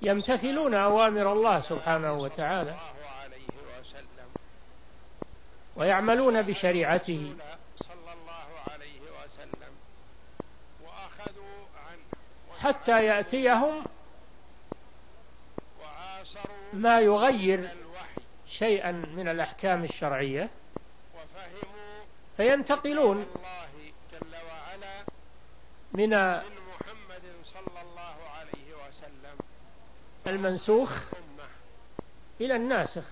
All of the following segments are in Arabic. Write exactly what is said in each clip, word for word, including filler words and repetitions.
يمتثلون أوامر الله سبحانه وتعالى ويعملون بشريعته حتى يأتيهم ما يغير شيئا من الأحكام الشرعية فينتقلون من المنسوخ إلى الناسخ.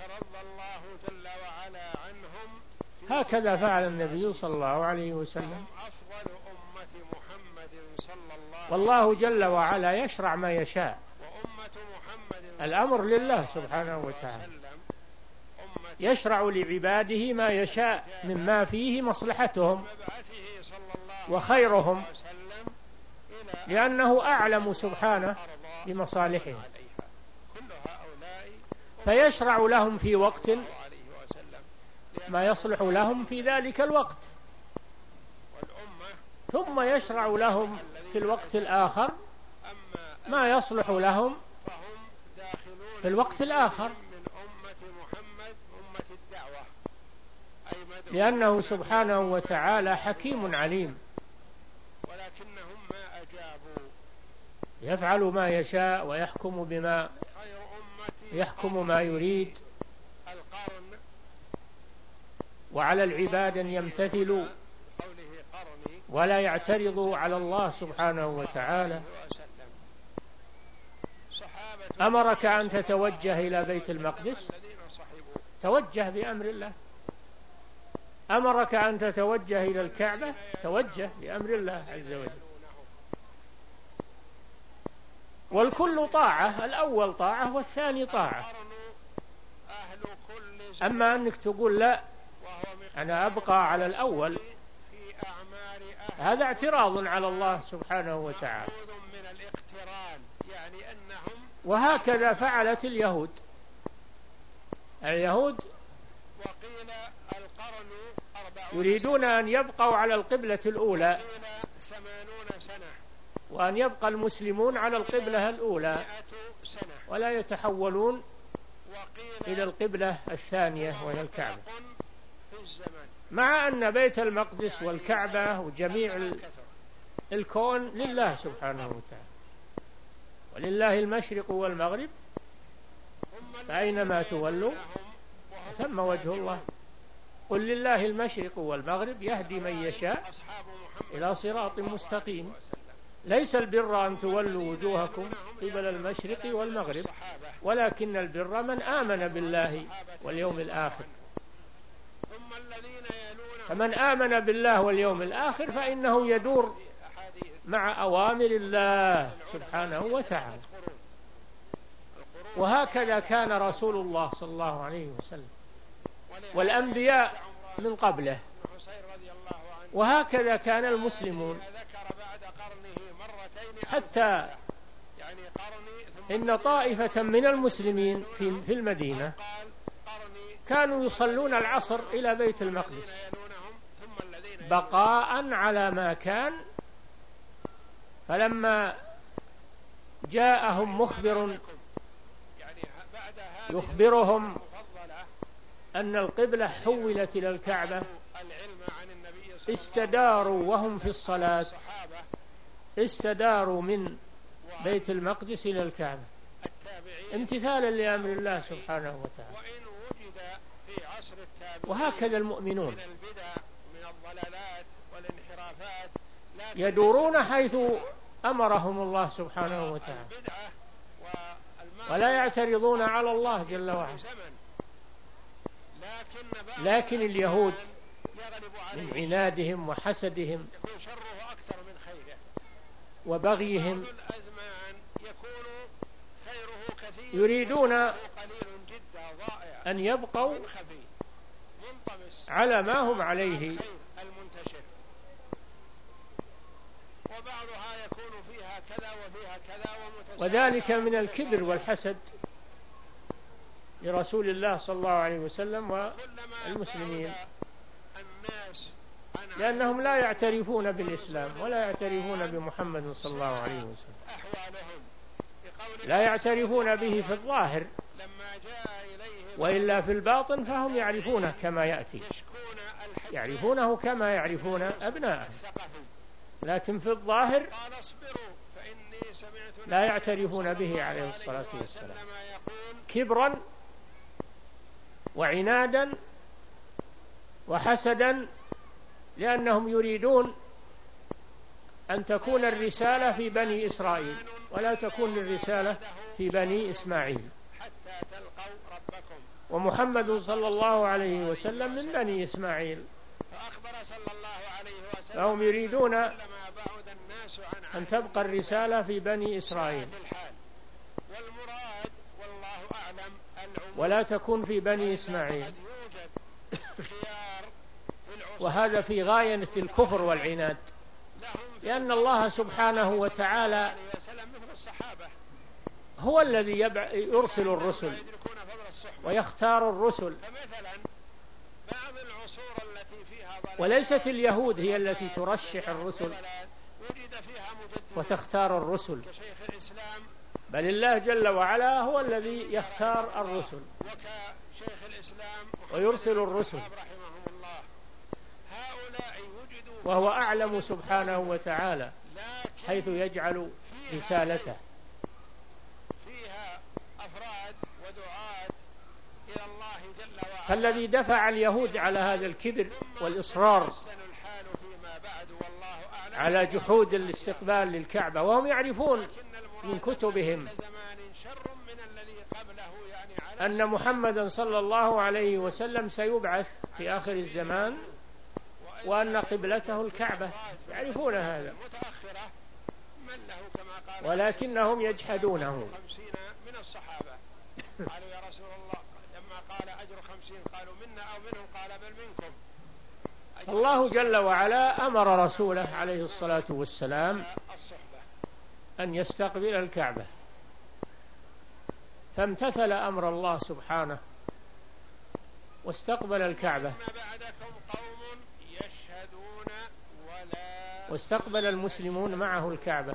هكذا فعل النبي صلى الله عليه وسلم. والله جل وعلا يشرع ما يشاء، الأمر لله سبحانه وتعالى، يشرع لعباده ما يشاء مما فيه مصلحتهم وخيرهم، لأنه أعلم سبحانه بمصالحهم، فيشرع لهم في وقت ما يصلح لهم في ذلك الوقت، ثم يشرع لهم في الوقت الآخر ما يصلح لهم في الوقت الآخر، لأنه سبحانه وتعالى حكيم عليم يفعل ما يشاء ويحكم بما يحكم ما يريد، وعلى العباد أن يمتثلوا ولا يعترضوا على الله سبحانه وتعالى. أمرك أن تتوجه إلى بيت المقدس، توجه بأمر الله. أمرك أن تتوجه إلى الكعبة، توجه بأمر الله عز وجل. والكل طاعة، الأول طاعة والثاني طاعة. أما أنك تقول لا أنا أبقى على الأول، هذا اعتراض على الله سبحانه وتعالى. وهكذا فعلت اليهود. اليهود يريدون أن يبقوا على القبلة الأولى، وأن يبقى المسلمون على القبلة الأولى ولا يتحولون إلى القبلة الثانية وهي الكعبة، مع أن بيت المقدس والكعبة وجميع الكون لله سبحانه وتعالى، ولله المشرق والمغرب، فأينما تولوا ثم وجه الله. قل لله المشرق والمغرب يهدي من يشاء إلى صراط مستقيم. ليس البر أن تولوا وجوهكم قبل المشرق والمغرب، ولكن البر من آمن بالله واليوم الآخر. فمن آمن بالله واليوم الآخر فإنه يدور مع أوامر الله سبحانه وتعالى. وهكذا كان رسول الله صلى الله عليه وسلم والأنبياء من قبله، وهكذا كان المسلمون، حتى إن طائفة من المسلمين في المدينة كانوا يصلون العصر إلى بيت المقدس بقاء على ما كان، فلما جاءهم مخبر يخبرهم أن القبلة حولت إلى الكعبة استداروا وهم في الصلاة، استداروا من بيت المقدس إلى الكعبة امتثالا لأمر الله سبحانه وتعالى. وهكذا المؤمنون يدورون حيث أمرهم الله سبحانه وتعالى، ولا يعترضون على الله جل وعلا. لكن اليهود من عنادهم وحسدهم وبغيهم يريدون أن يبقوا على ما هم عليه، وذلك من الكبر والحسد لرسول الله صلى الله عليه وسلم والمسلمين، لأنهم لا يعترفون بالإسلام ولا يعترفون بمحمد صلى الله عليه وسلم. لا يعترفون به في الظاهر، وإلا في الباطن فهم يعرفونه كما يأتي، يعرفونه كما يعرفون أبناءهم، لكن في الظاهر لا يعترفون به عليه الصلاة والسلام، كبرا وعنادا وحسدا، لأنهم يريدون أن تكون الرسالة في بني إسرائيل ولا تكون الرسالة في بني إسماعيل، ومحمد صلى الله عليه وسلم من بني إسماعيل، فهم يريدون أن تبقى الرسالة في بني إسرائيل ولا تكون في بني إسماعيل، وهذا في غاية الكفر والعناد، لأن الله سبحانه وتعالى هو الذي يرسل الرسل ويختار الرسل، وليست اليهود هي التي ترشح الرسل وتختار الرسل، بل الله جل وعلا هو الذي يختار الرسل ويرسل الرسل، وهو أعلم سبحانه وتعالى حيث يجعل رسالته. فالذي دفع اليهود على هذا الكبر والإصرار على جحود الاستقبال للكعبة، وهم يعرفون من كتبهم أن محمدا صلى الله عليه وسلم سيبعث في آخر الزمان وأن قبلته الكعبة، يعرفون هذا، ولكنهم يجحدونه. قالوا يا رسول الله لما قال أجر خمسين قالوا منا أو منهم قال بل منكم. الله جل وعلا أمر رسوله عليه الصلاة والسلام أن يستقبل الكعبة، فامتثل أمر الله سبحانه واستقبل الكعبة، واستقبل المسلمون معه الكعبة.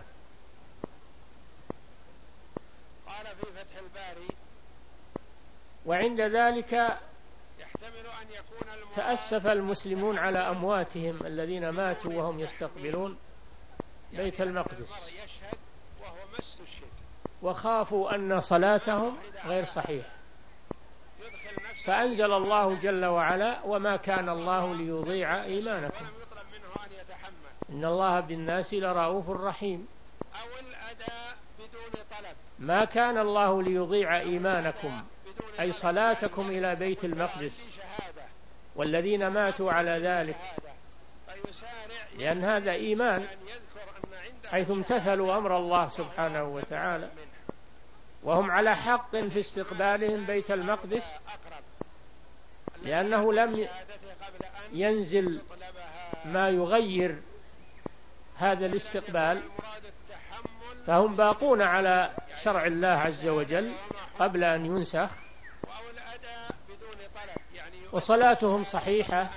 قال في فتح الباري وعند ذلك تأسف المسلمون على أمواتهم الذين ماتوا وهم يستقبلون بيت المقدس، وخافوا أن صلاتهم غير صحيحة، فأنزل الله جل وعلا وما كان الله ليضيع إيمانكم إن الله بالناس لرؤوف رحيم. ما كان الله ليضيع إيمانكم أي صلاتكم إلى بيت المقدس والذين ماتوا على ذلك، لأن هذا إيمان حيث امتثلوا أمر الله سبحانه وتعالى، وهم على حق في استقبالهم بيت المقدس، لأنه لم ينزل ما يغير هذا الاستقبال، فهم باقون على شرع الله عز وجل قبل أن ينسخ، وصلاتهم صحيحة،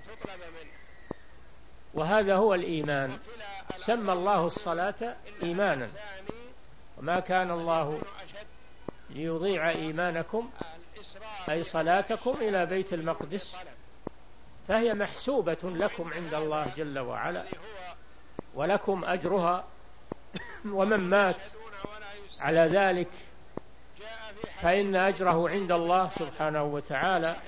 وهذا هو الإيمان. سمى الله الصلاة إيمانا، وما كان الله ليضيع إيمانكم أي صلاتكم إلى بيت المقدس، فهي محسوبة لكم عند الله جل وعلا ولكم أجرها، ومن مات على ذلك فإن أجره عند الله سبحانه وتعالى.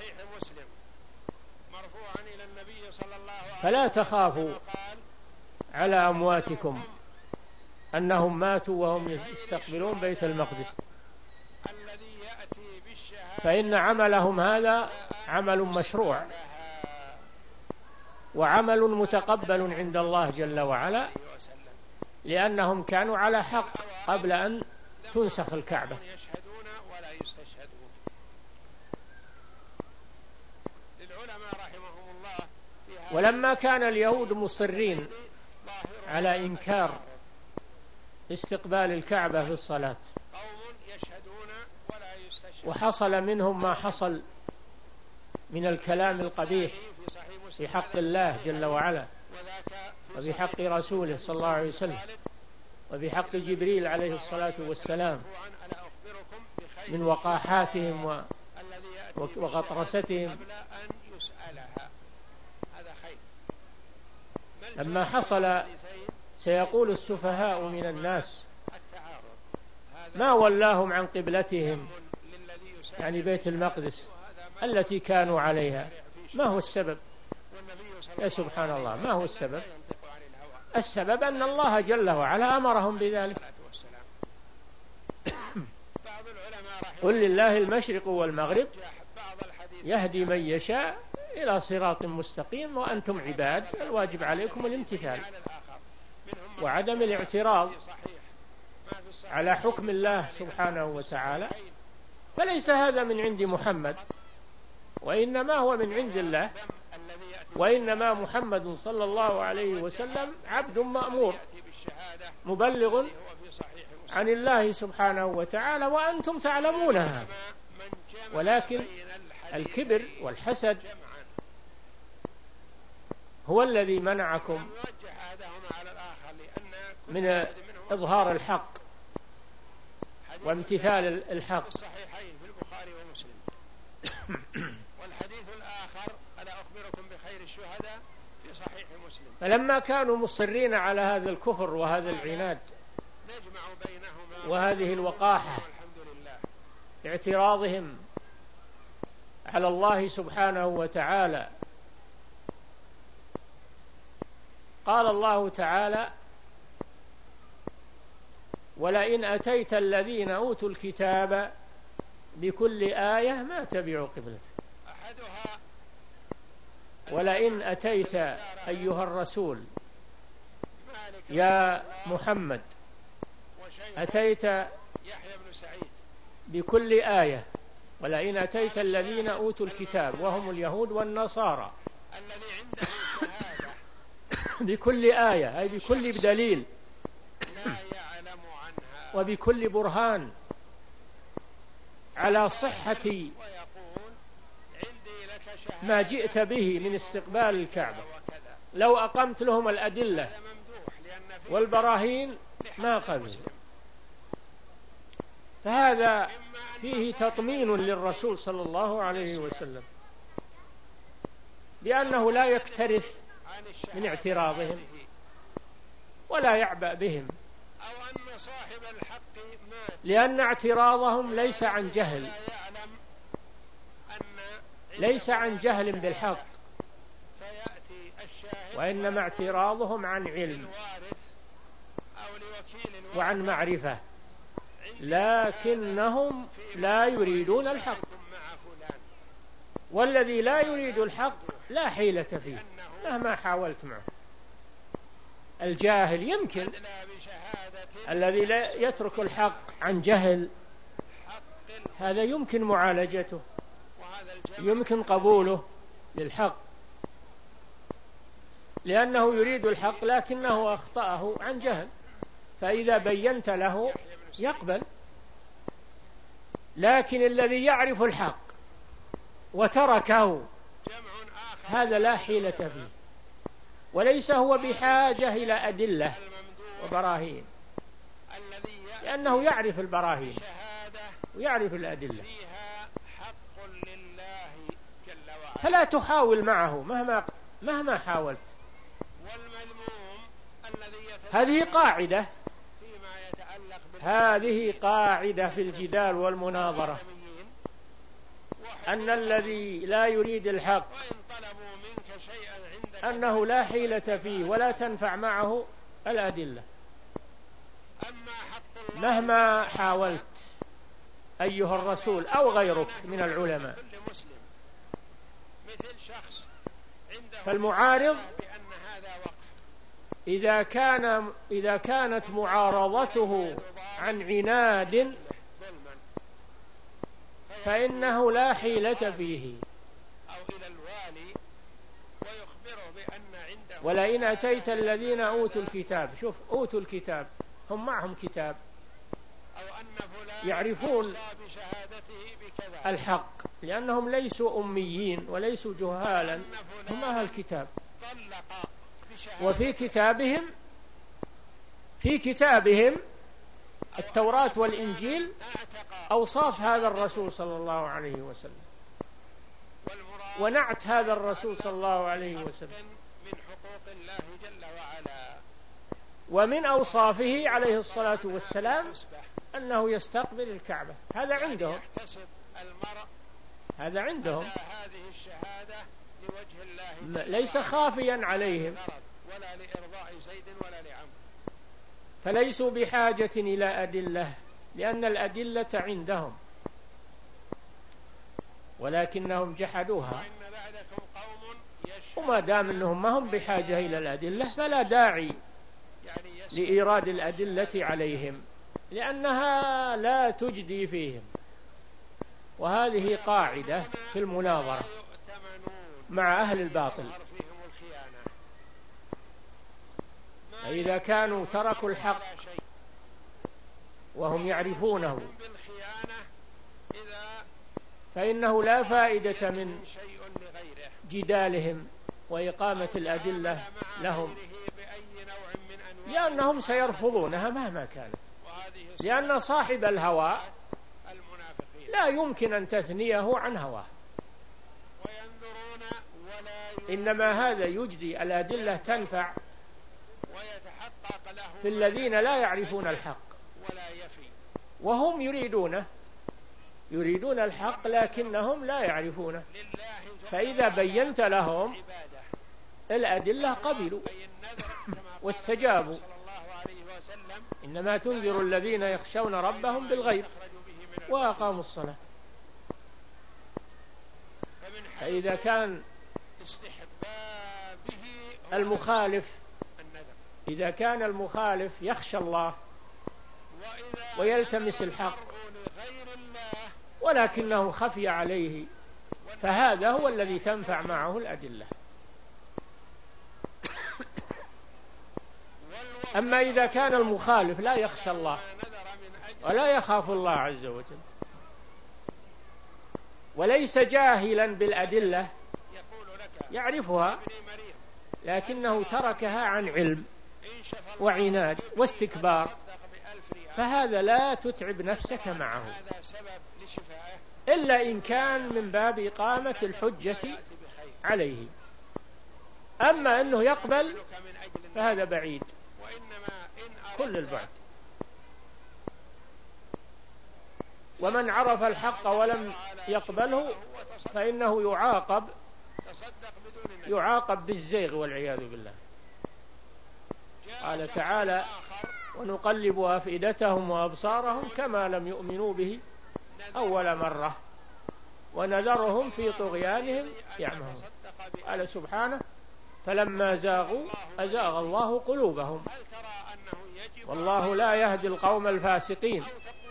فلا تخافوا على أمواتكم أنهم ماتوا وهم يستقبلون بيت المقدس، فإن عملهم هذا عمل مشروع وعمل متقبل عند الله جل وعلا، لأنهم كانوا على حق قبل أن تنسخ الكعبة. ولما كان اليهود مصرين على إنكار استقبال الكعبة في الصلاة، وحصل منهم ما حصل من الكلام القبيح في حق الله جل وعلا وفي حق رسوله صلى الله عليه وسلم، وفي حق جبريل عليه الصلاة والسلام من وقاحاتهم وغطرستهم. لما حصل سيقول السفهاء من الناس ما ولاهم عن قبلتهم، يعني بيت المقدس التي كانوا عليها، ما هو السبب؟ يا سبحان الله، ما هو السبب؟ السبب أن الله جل وعلا أمرهم بذلك. قل لله المشرق والمغرب يهدي من يشاء إلى صراط مستقيم وأنتم عباد، الواجب عليكم الامتثال وعدم الاعتراض على حكم الله سبحانه وتعالى. فليس هذا من عند محمد، وإنما هو من عند الله، وإنما محمد صلى الله عليه وسلم عبد مأمور مبلغ عن الله سبحانه وتعالى، وأنتم تعلمونها. ولكن الكبر والحسد هو الذي منعكم من إظهار الحق وامتثال الحق. والحديث الآخر ألا أخبركم بخير الشهداء في صحيح مسلم. فلما كانوا مصرين على هذا الكفر وهذا العناد وهذه الوقاحة اعتراضهم على الله سبحانه وتعالى، قال الله تعالى ولئن أتيت الذين أوتوا الكتاب بكل آية ما تبعوا قبلتك. ولئن أتيت أيها الرسول يا محمد أتيت بكل آية، ولئن أتيت الذين أوتوا الكتاب وهم اليهود والنصارى بكل آية، أي بكل دليل وبكل برهان على صحة ما جئت به من استقبال الكعبة، لو أقمت لهم الأدلة والبراهين ما قبلوا. فهذا فيه تطمين للرسول صلى الله عليه وسلم بأنه لا يكترث من اعتراضهم ولا يعبأ بهم، لأن اعتراضهم ليس عن جهل، ليس عن جهل بالحق، وإنما اعتراضهم عن علم وعن معرفة، لكنهم لا يريدون الحق، والذي لا يريد الحق لا حيلة فيه مهما حاولت معه. الجاهل يمكن، الذي لا يترك الحق عن جهل هذا يمكن معالجته، يمكن قبوله للحق، لأنه يريد الحق لكنه أخطأه عن جهل، فإذا بينت له يقبل. لكن الذي يعرف الحق وتركه هذا لا حيلة فيه، وليس هو بحاجة إلى أدلة وبراهين، لأنه يعرف البراهين ويعرف الأدلة، فلا تحاول معه مهما مهما حاولت. هذه قاعدة هذه قاعدة في الجدال والمناظرة، أن الذي لا يريد الحق أنه لا حيلة فيه ولا تنفع معه الأدلة مهما حاولت أيها الرسول أو غيرك من العلماء. فالمعارض إذا كان إذا كانت معارضته عن عناد فإنه لا حيلة فيه. ولئن أتيت الذين أوتوا الكتاب، شوف أوتوا الكتاب هم معهم كتاب، يعرفون الحق لأنهم ليسوا أميين وليسوا جهالا، هم أهل الكتاب، وفي كتابهم في كتابهم التوراة والإنجيل أوصاف هذا الرسول صلى الله عليه وسلم ونعت هذا الرسول صلى الله عليه وسلم. من حقوق الله جل وعلا. ومن أوصافه عليه الصلاة والسلام أنه يستقبل الكعبة. هذا عندهم، هذا عندهم، هذه الشهادة لوجه الله ليس خافيا عليهم، ولا لإرضاء زيد ولا لعمرو، فليسوا بحاجة إلى أدلة لأن الأدلة عندهم، ولكنهم جحدوها. وما دام أنهم ما هم بحاجة إلى الأدلة فلا داعي لإيراد الأدلة عليهم، لأنها لا تجدي فيهم. وهذه قاعدة في المناظرة مع أهل الباطل، فإذا كانوا تركوا الحق وهم يعرفونه فإنه لا فائدة من جدالهم وإقامة الأدلة لهم، لأنهم سيرفضونها مهما كانت، لأن صاحب الهوى لا يمكن أن تثنيه عن هواه، إنما هذا يجدي الأدلة تنفع في الذين لا يعرفون الحق وهم يريدونه، يريدون الحق لكنهم لا يعرفونه، فإذا بينت لهم الأدلة قبلوا واستجابوا. إنما تنذر الذين يخشون ربهم بالغيب وأقاموا الصلاة. فإذا كان المخالف إذا كان المخالف يخشى الله ويلتمس الحق ولكنه خفي عليه فهذا هو الذي تنفع معه الأدلة. أما إذا كان المخالف لا يخشى الله ولا يخاف الله عز وجل وليس جاهلا بالأدلة، يعرفها لكنه تركها عن علم وعناد واستكبار، فهذا لا تتعب نفسك معه إلا إن كان من باب إقامة الحجة عليه. أما أنه يقبل فهذا بعيد كل البعد. ومن عرف الحق ولم يقبله فإنه يعاقب يعاقب بالزيغ والعياذ بالله. قال تعالى: ونقلب أفئدتهم وأبصارهم كما لم يؤمنوا به أول مرة ونذرهم في طغيانهم يعمهون. قال سبحانه: فلما زاغوا أزاغ الله قلوبهم والله لا يهدي القوم الفاسقين.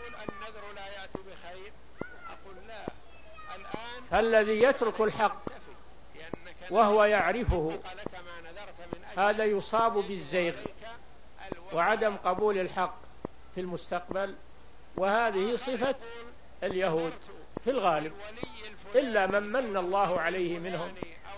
فالذي يترك الحق وهو يعرفه هذا يصاب بالزيغ وعدم قبول الحق في المستقبل، وهذه صفة اليهود في الغالب، إلا من من الله عليه منهم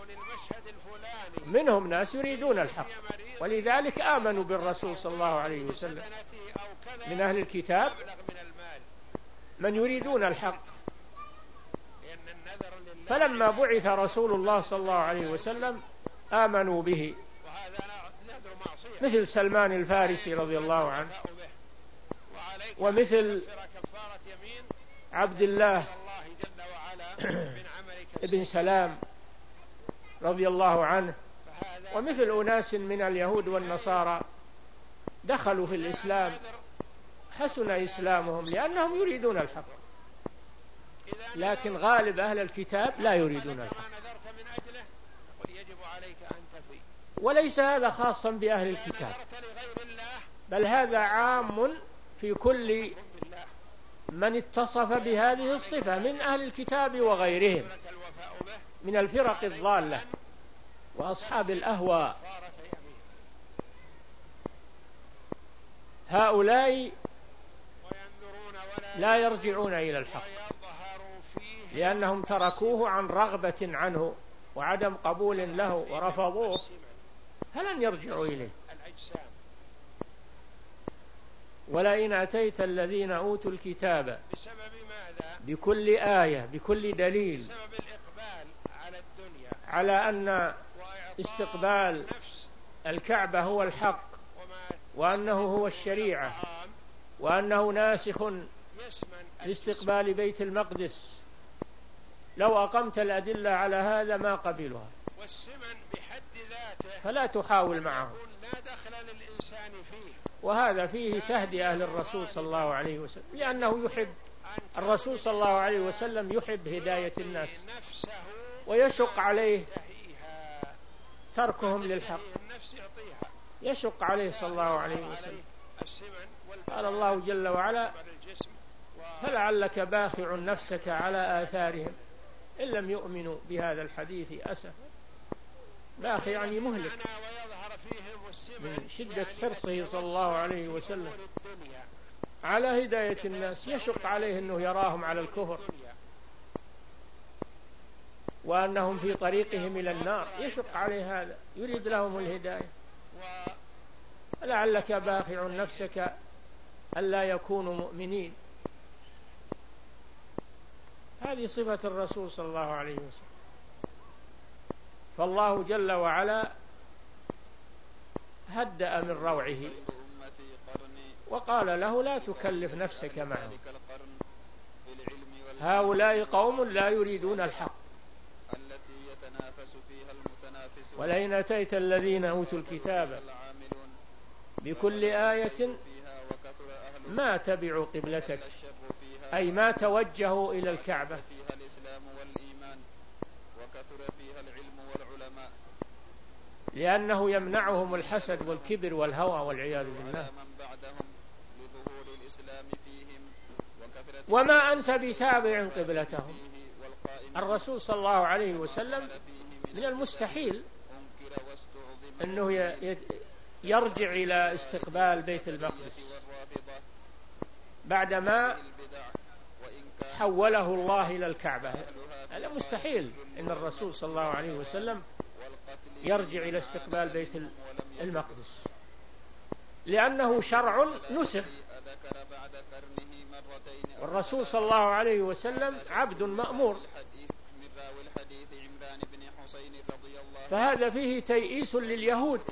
منهم ناس يريدون الحق، ولذلك آمنوا بالرسول صلى الله عليه وسلم من أهل الكتاب من يريدون الحق. فلما بعث رسول الله صلى الله عليه وسلم آمنوا به، مثل سلمان الفارسي رضي الله عنه، ومثل عبد الله ابن سلام رضي الله عنه، ومثل أناس من اليهود والنصارى دخلوا في الإسلام حسن إسلامهم لأنهم يريدون الحق، لكن غالب أهل الكتاب لا يريدون الحق. وليس هذا خاصا بأهل الكتاب، بل هذا عام في كل من اتصف بهذه الصفة من أهل الكتاب وغيرهم من الفرق الضالة وأصحاب الأهواء. هؤلاء لا يرجعون إلى الحق لأنهم تركوه عن رغبة عنه وعدم قبول له ورفضوه، فلن يرجعوا إليه. ولئن أتيت الذين أوتوا الكتاب بسبب ماذا؟ بكل آية، بكل دليل، بسبب الإقبال على الدنيا، على أن استقبال الكعبة هو الحق، وأنه هو الشريعة، وأنه ناسخ لاستقبال بيت المقدس. لو أقمت الأدلة على هذا ما قبلها، والسمن بحد ذاته فلا تحاول معه، لا دخل للإنسان فيه. وهذا فيه تهدئة للرسول صلى الله عليه وسلم، لأنه يحب الرسول صلى الله عليه وسلم يحب هداية الناس، ويشق عليه تركهم للحق، يشق عليه صلى الله عليه وسلم. قال الله جل وعلا: فلعلك باخع نفسك على آثارهم إن لم يؤمنوا بهذا الحديث أسفا. باخع يعني مهلك، من شدة حرصه صلى الله عليه وسلم على هداية الناس، يشق عليه أنه يراهم على الكفر وأنهم في طريقهم إلى النار، يشق عليه هذا، يريد لهم الهداية. لعلك باخع نفسك ألا يكونوا مؤمنين. هذه صفة الرسول صلى الله عليه وسلم. فالله جل وعلا هدأ من روعه وقال له: لا تكلف نفسك معهم، هؤلاء قوم لا يريدون الحق. ولئن أتيت الذين أوتوا الكتاب بكل آية ما تبعوا قبلتك، أي ما توجهوا إلى الكعبة، لأنه يمنعهم الحسد والكبر والهوى والعياذ بالله. وما أنت بتابع قبلتهم. الرسول صلى الله عليه وسلم من المستحيل أنه يرجع إلى استقبال بيت المقدس بعدما حوله الله إلى الكعبة. هذا مستحيل أن الرسول صلى الله عليه وسلم يرجع إلى استقبال بيت المقدس، لأنه شرع نسخ، والرسول صلى الله عليه وسلم عبد مأمور. فهذا فيه تيئيس لليهود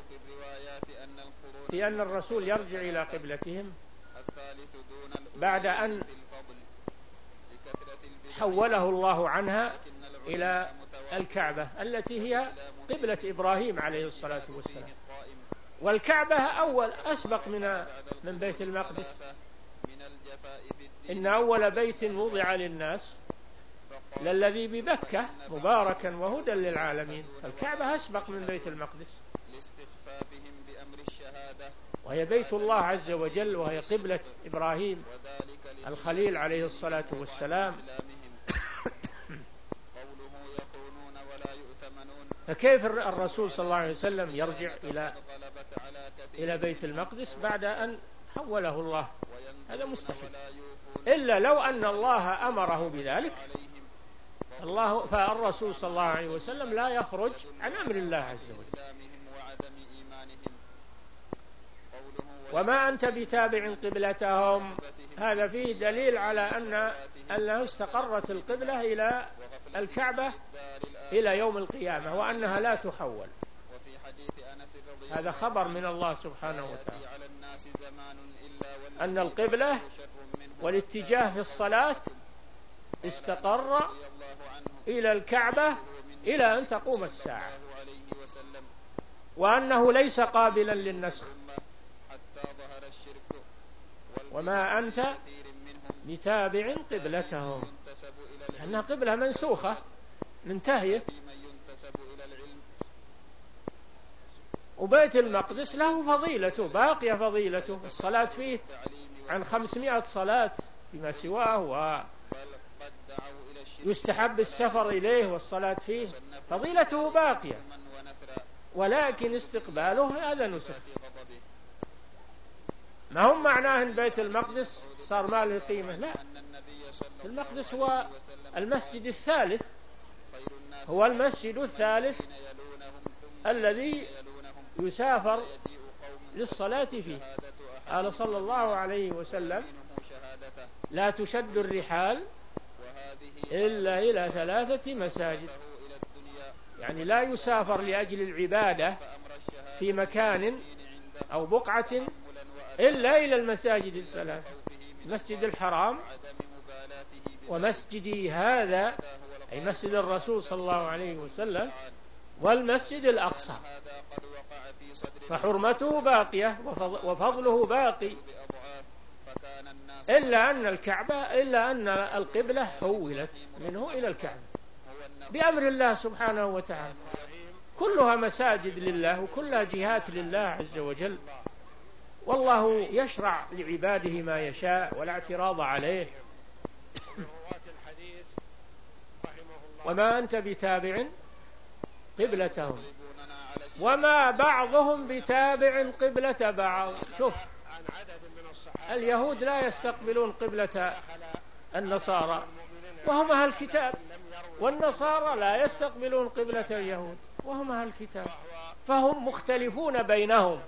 لأن الرسول يرجع إلى قبلتهم بعد أن حوله الله عنها إلى الكعبة التي هي قبلة إبراهيم عليه الصلاة والسلام. والكعبة أول أسبق من من بيت المقدس. إن أول بيت وضع للناس للذي ببكة مباركا وهدى للعالمين. الكعبة أسبق من بيت المقدس، وهي بيت الله عز وجل، وهي قبلة إبراهيم الخليل عليه الصلاة والسلام. فكيف الرسول صلى الله عليه وسلم يرجع إلى إلى بيت المقدس بعد أن حوله الله؟ هذا مستحيل، إلا لو أن الله أمره بذلك. الله فالرسول صلى الله عليه وسلم لا يخرج عن أمر الله عز وجل. وما أنت بتابع قبلتهم، هذا فيه دليل على أن أنه استقرت القبلة إلى الكعبة إلى يوم القيامة، وأنها لا تحول. هذا خبر من الله سبحانه وتعالى أن القبلة والاتجاه في الصلاة استقر إلى الكعبة إلى أن تقوم الساعة، وأنه ليس قابلا للنسخ. وما أنت بتابع قبلتهم، لأنها قبلة منسوخة منتهية. وبيت المقدس له فضيلته، باقية فضيلته، الصلاة فيه عن خمسمائة صلاة فيما سواه، ويستحب السفر إليه والصلاة فيه، فضيلته باقية. ولكن استقباله هذا نسخ. ما هم معناه أن بيت المقدس صار ما له قيمة، لا. المقدس هو المسجد الثالث، هو المسجد الثالث الذي يسافر للصلاة فيه. قال صلى الله عليه وسلم لا تشد الرحال إلا إلى ثلاثة مساجد، يعني لا يسافر لأجل العبادة في مكان أو بقعة إلا إلى المساجد الثلاث: المسجد الحرام، ومسجدي هذا أي مسجد الرسول صلى الله عليه وسلم، والمسجد الأقصى، فحرمته باقية وفضله باقي، إلا أن الكعبة إلا أن القبلة حولت منه إلى الكعبة بأمر الله سبحانه وتعالى. كلها مساجد لله وكلها جهات لله عز وجل، والله يشرع لعباده ما يشاء ولا اعتراض عليه. وما أنت بتابع قبلتهم وما بعضهم بتابع قبلة بعض. شوف، اليهود لا يستقبلون قبلة النصارى وهم أهل الكتاب، والنصارى لا يستقبلون قبلة اليهود وهم أهل الكتاب، فهم مختلفون بينهم.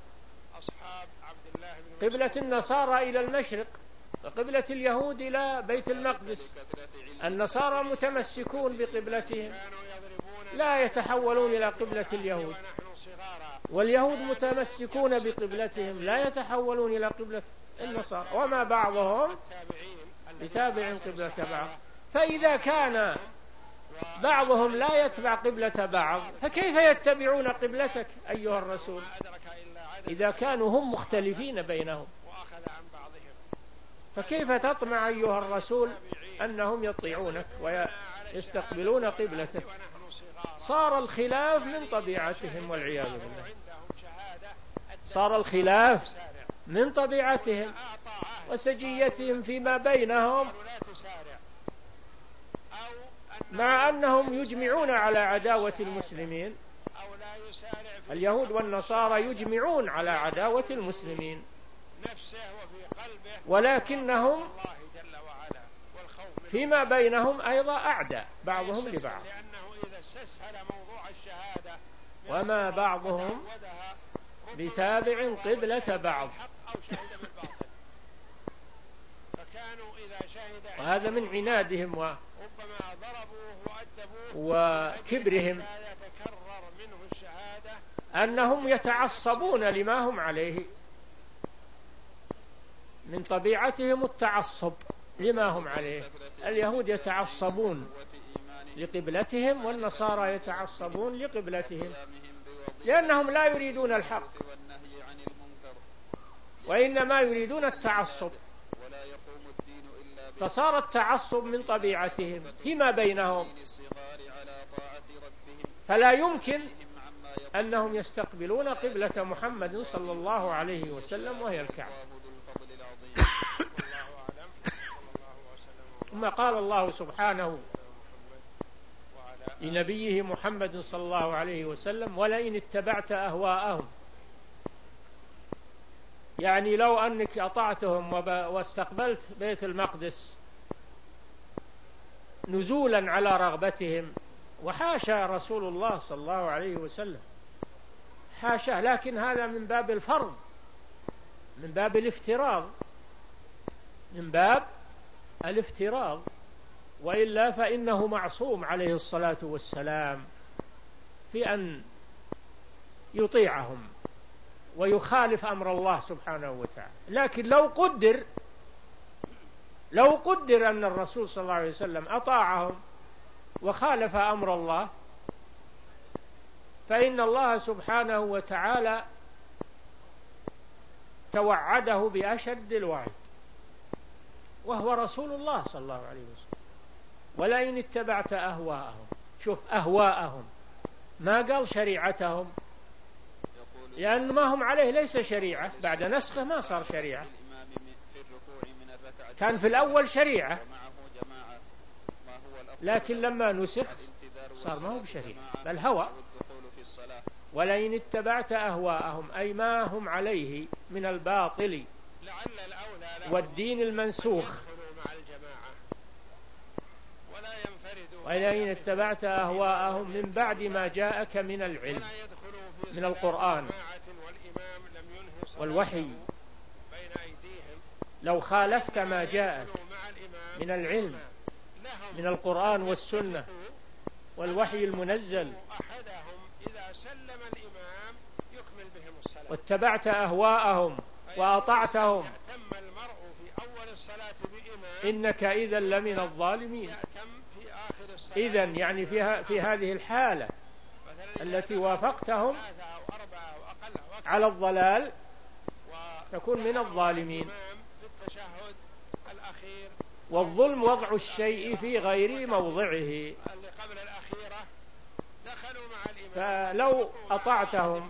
قبلة النصارى إلى المشرق، وقبلة اليهود إلى بيت المقدس. النصارى متمسكون بقبلتهم لا يتحولون إلى قبلة اليهود، واليهود متمسكون بقبلتهم لا يتحولون إلى قبلة النصارى، وما بعضهم بتابع قبلة بعض. فإذا كان بعضهم لا يتبع قبلة بعض فكيف يتبعون قبلتك أيها الرسول إذا كانوا هم مختلفين بينهم؟ فكيف تطمع أيها الرسول أنهم يطيعونك ويستقبلون قبلتك؟ صار الخلاف من طبيعتهم والعياذ بالله، صار الخلاف من طبيعتهم وسجيتهم فيما بينهم، مع أنهم يجمعون على عداوة المسلمين. اليهود والنصارى يجمعون على عداوة المسلمين، ولكنهم فيما بينهم أيضا أعداء بعضهم لبعض، وما بعضهم بتابع قبلة بعض. وهذا من عنادهم و... وكبرهم أنهم يتعصبون لما هم عليه، من طبيعتهم التعصب لما هم عليه. اليهود يتعصبون لقبلتهم والنصارى يتعصبون لقبلتهم، لأنهم لا يريدون الحق وإنما يريدون التعصب، فصار التعصب من طبيعتهم فيما بينهم، فلا يمكن أنهم يستقبلون قبلة محمد صلى الله عليه وسلم وهي الكعبة. ثم قال الله سبحانه لنبيه محمد صلى الله عليه وسلم: ولئن اتبعت أهواءهم، يعني لو أنك أطعتهم واستقبلت بيت المقدس نزولا على رغبتهم، وحاشا رسول الله صلى الله عليه وسلم، حاشا، لكن هذا من باب الفرض، من باب الافتراض، من باب الافتراض، وإلا فإنه معصوم عليه الصلاة والسلام في أن يطيعهم ويخالف أمر الله سبحانه وتعالى. لكن لو قدر لو قدر أن الرسول صلى الله عليه وسلم أطاعهم وخالف أمر الله، فإن الله سبحانه وتعالى توعده بأشد الوعد، وهو رسول الله صلى الله عليه وسلم: ولئن اتبعت أهواءهم. شوف، أهواءهم، ما قال شريعتهم، لأن ما هم عليه ليس شريعة، بعد نسخه ما صار شريعة، كان في الأول شريعة، لكن لما نسخ صار ما هو بشريعة بل هوى. ولئن اتبعت أهواءهم أي ما هم عليه من الباطل والدين المنسوخ. ولئن اتبعت أهواءهم من بعد ما جاءك من العلم، من القرآن والوحي لو خالفت ما جاء من العلم من القرآن والسنة والوحي المنزل واتبعت أهواءهم وأطعتهم إنك إذا لمن الظالمين. إذن يعني في, في هذه الحالة التي وافقتهم على الضلال تكون من الظالمين. والظلم وضع الشيء في غير موضعه، فلو أطعتهم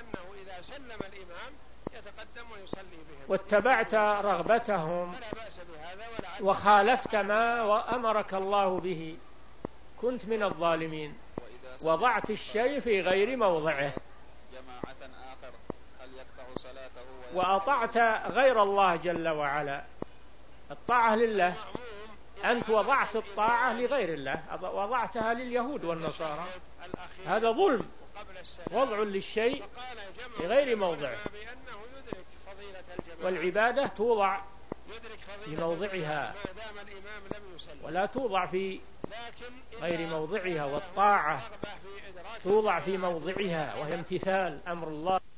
واتبعت رغبتهم وخالفت ما أمرك الله به كنت من الظالمين، وضعت الشيء في غير موضعه وأطعت غير الله جل وعلا. الطاعة لله، أنت وضعت الطاعة لغير الله، وضعتها لليهود والنصارى، هذا ظلم، وضع للشيء لغير موضعه. والعبادة توضع في موضعها ولا توضع في غير موضعها، والطاعة توضع في موضعها وهي امتثال أمر الله.